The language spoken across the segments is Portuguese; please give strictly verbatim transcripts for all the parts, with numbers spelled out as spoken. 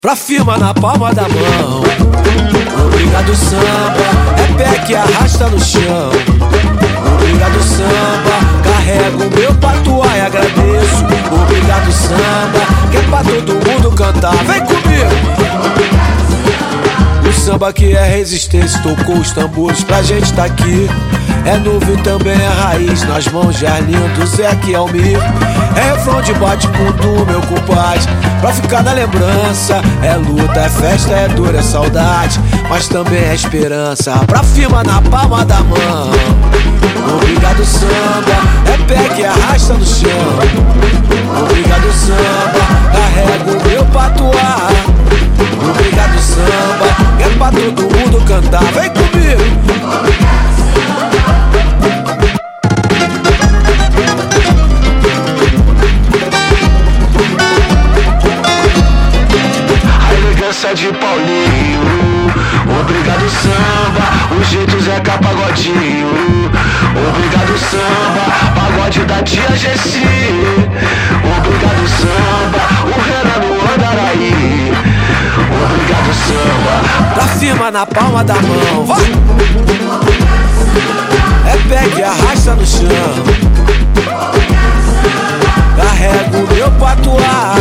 Pra firma na palma da mão. Obrigado samba, é pé que arrasta no chão. Obrigado samba, carrego o meu patuá e agradeço. Obrigado samba, que é pra todo mundo cantar. Vem comigo! O samba que é resistência, tocou os tambores pra gente tá aqui. É novo e também é raiz, nas mãos de Arlindo, Zé que é o Mir. É refrão de bate com tu, meu compadre, pra ficar na lembrança. É luta, é festa, é dor, é saudade, mas também é esperança. Pra firma na palma da mão. Obrigado samba, é pé que arrasta no chão. Obrigado samba, carrego o meu patuá. Obrigado samba, é pra todo mundo cantar. Vem comigo! De Paulinho, obrigado samba, o jeito Zeca Pagodinho. Obrigado samba, pagode da tia Gessi. Obrigado samba, o Renan no Andaraí. Obrigado samba, pra firma na palma da mão. Vai! É pé que arrasta no chão. Carrego o meu patuá,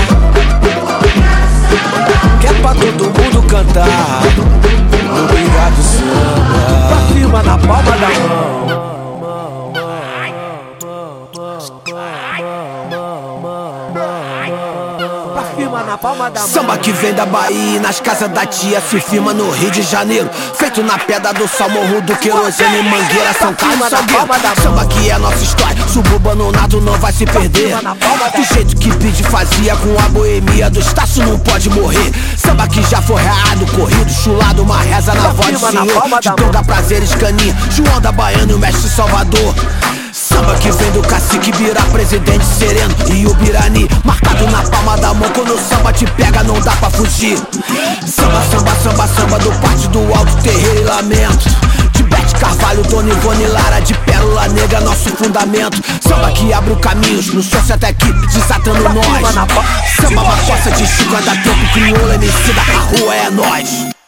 que é pra todo mundo cantar. Obrigado samba, pra firma na palma da mão. Pra firma na palma da mão. Samba que vem da Bahia e nas casas da tia se firma no Rio de Janeiro. Feito na pedra do sal, morro do querosene, Mangueira, São Carlos e Salgueiro. Samba que é nossa história, suburbanado não vai se perder. Do jeito que Pide fazia com a boemia do Estácio não pode morrer. Samba que já foi reado, corrido, chulado, uma reza na voz do senhor. De toda prazeres, caninha, João da Baiana e o mestre Salvador. Samba que vem do cacique, Birá, presidente sereno e o Birani, marcado na palma da mão. Quando o samba te pega não dá pra fugir. Samba, samba, samba, samba do Pátio do Alto, Terreiro e Lamento. De Bete Carvalho, Dona Ivone Lara, de Pérola Negra, nosso fundamento. Samba que abre caminhos, no sócio até aqui, desatando nós. Samba uma coça de Chico, anda tempo, crioula, emicida, a rua é nós.